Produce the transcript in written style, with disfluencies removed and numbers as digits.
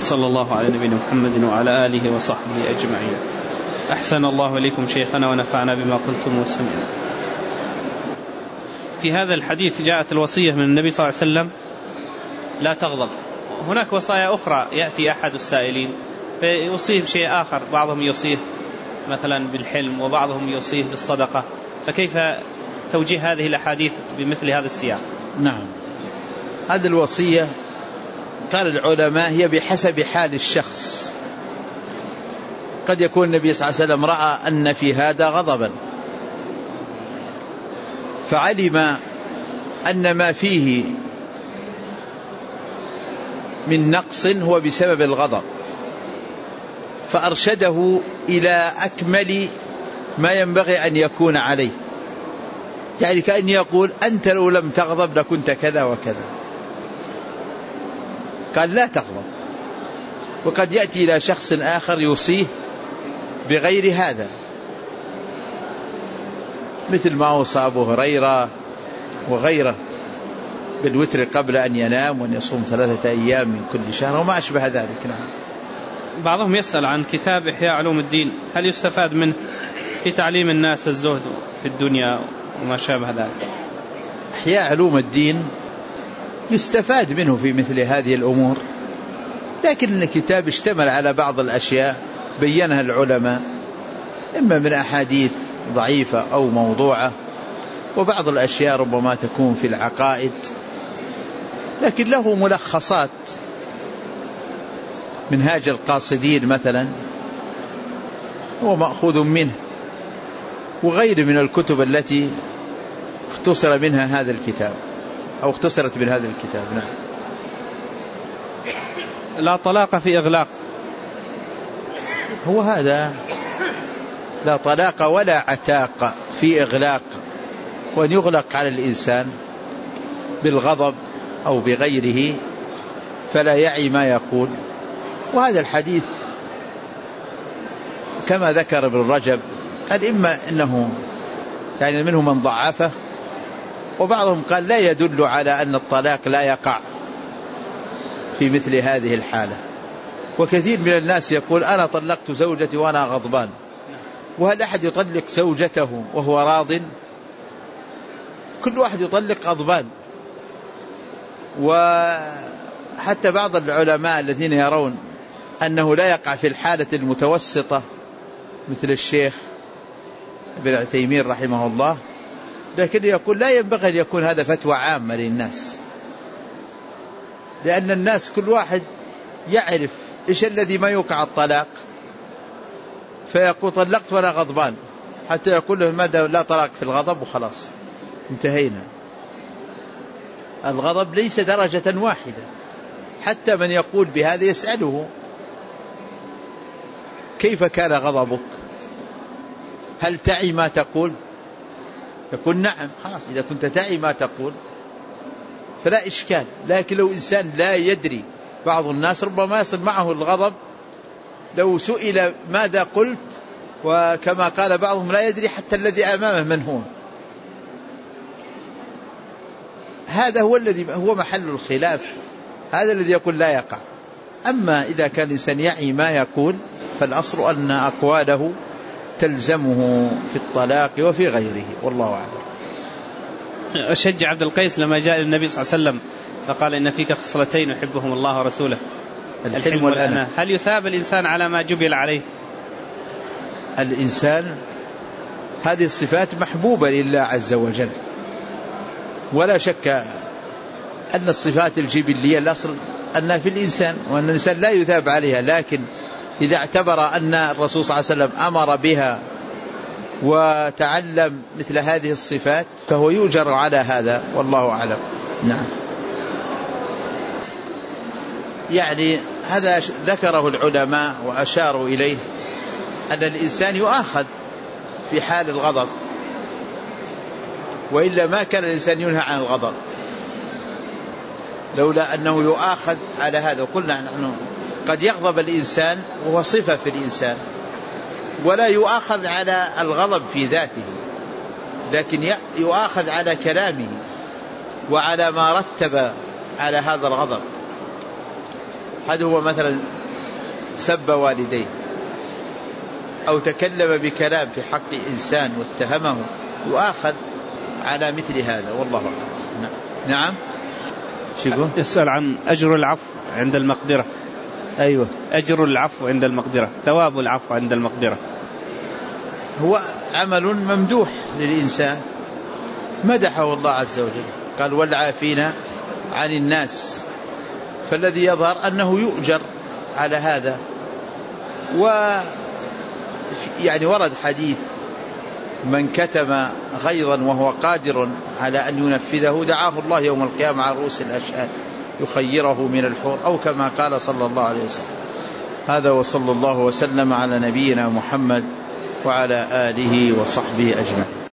صلى الله على نبينا محمد وعلى آله وصحبه أجمعين. أحسن الله إليكم شيخنا ونفعنا بما قلتم وسمعنا. في هذا الحديث جاءت الوصية من النبي صلى الله عليه وسلم لا تغضب. هناك وصايا أخرى يأتي أحد السائلين فيوصيه بشيء آخر، بعضهم يوصيه مثلا بالحلم وبعضهم يوصيه بالصدقة، فكيف توجيه هذه الأحاديث بمثل هذا السياق؟ نعم، هذه الوصية قال العلماء هي بحسب حال الشخص. قد يكون النبي صلى الله عليه وسلم رأى أن في هذا غضبا فعلم أن ما فيه من نقص هو بسبب الغضب، فأرشده إلى أكمل ما ينبغي أن يكون عليه. يعني كأن يقول أنت لو لم تغضب لكنت كذا وكذا، قال لا تغضب. وقد يأتي إلى شخص آخر يوصيه بغير هذا، مثل ما أوصى أبو هريرة وغيره بالوتر قبل أن ينام وأن يصوم 3 أيام من كل شهر وما أشبه ذلك. نعم. بعضهم يسأل عن كتاب إحياء علوم الدين، هل يستفاد منه في تعليم الناس الزهد في الدنيا وما شابه ذلك؟ إحياء علوم الدين يستفاد منه في مثل هذه الأمور، لكن الكتاب اشتمل على بعض الأشياء بينها العلماء، إما من أحاديث ضعيفة أو موضوعة، وبعض الأشياء ربما تكون في العقائد، لكن له ملخصات. منهاج القاصدين مثلا هو مأخوذ منه، وغير من الكتب التي اختصر منها هذا الكتاب أو اختصرت من هذا الكتاب. نعم. لا طلاق في إغلاق، هو هذا، لا طلاق ولا عتاق في إغلاق، وأن يغلق على الإنسان بالغضب أو بغيره فلا يعي ما يقول. وهذا الحديث كما ذكر ابن رجب قال إما إنه يعني منهم من ضعفه، وبعضهم قال لا يدل على أن الطلاق لا يقع في مثل هذه الحالة. وكثير من الناس يقول أنا طلقت زوجتي وأنا غضبان، وهل أحد يطلق زوجته وهو راض؟ كل واحد يطلق غضبان. وحتى بعض العلماء الذين يرون أنه لا يقع في الحالة المتوسطة مثل الشيخ ابن عثيمين رحمه الله، لكن يقول لا ينبغي أن يكون هذا فتوى عامة للناس، لأن الناس كل واحد يعرف إيش الذي ما يوقع الطلاق، فيقول طلقت وأنا غضبان، حتى يقول له ماذا لا طلاق في الغضب وخلاص انتهينا. الغضب ليس درجة واحدة، حتى من يقول بهذا يسأله كيف كان غضبك؟ هل تعي ما تقول؟ يقول نعم، خلاص إذا كنت تعي ما تقول فلا إشكال. لكن لو إنسان لا يدري، بعض الناس ربما يصل معه الغضب لو سئل ماذا قلت، وكما قال بعضهم لا يدري حتى الذي أمامه من هو. هذا هو الذي هو محل الخلاف، هذا الذي يقول لا يقع. أما إذا كان الإنسان يعي ما يقول فالأصل أن أقواله تلزمه في الطلاق وفي غيره، والله أعلم. أشجع عبد القيس لما جاء النبي صلى الله عليه وسلم فقال إن فيك خصلتين يحبهم الله ورسوله، الحلم والأناة، هل يثاب الإنسان على ما جبل عليه؟ الإنسان هذه الصفات محبوبة لله عز وجل، ولا شك أن الصفات الجبلية الأصل أنها في الإنسان، وأن الإنسان لا يثاب عليها، لكن إذا اعتبر أن الرسول صلى الله عليه وسلم أمر بها وتعلم مثل هذه الصفات فهو يؤجر على هذا، والله أعلم. نعم. يعني هذا ذكره العلماء وأشاروا إليه، أن الإنسان يؤاخذ في حال الغضب، وإلا ما كان الإنسان ينهى عن الغضب لولا أنه يؤاخذ على هذا. وقلنا نحن قد يغضب الإنسان وهو صفة في الإنسان، ولا يؤاخذ على الغضب في ذاته، لكن يؤاخذ على كلامه وعلى ما رتب على هذا الغضب. أحدهما مثلا سب والديه أو تكلم بكلام في حق إنسان واتهمه، يؤاخذ على مثل هذا، والله أعلم. نعم. يسأل عن أجر العفو عند المقدرة. أيوة، أجر العفو عند المقدرة، ثواب العفو عند المقدرة. هو عمل ممدوح للإنسان مدحه الله عز وجل، قال والعافين عن الناس، فالذي يظهر أنه يؤجر على هذا. يعني ورد حديث من كتم غيظا وهو قادر على أن ينفذه دعاه الله يوم القيامة على رؤوس الأشهاد يخيره من الحور، أو كما قال صلى الله عليه وسلم. هذا وصلى الله وسلم على نبينا محمد وعلى آله وصحبه أجمعين.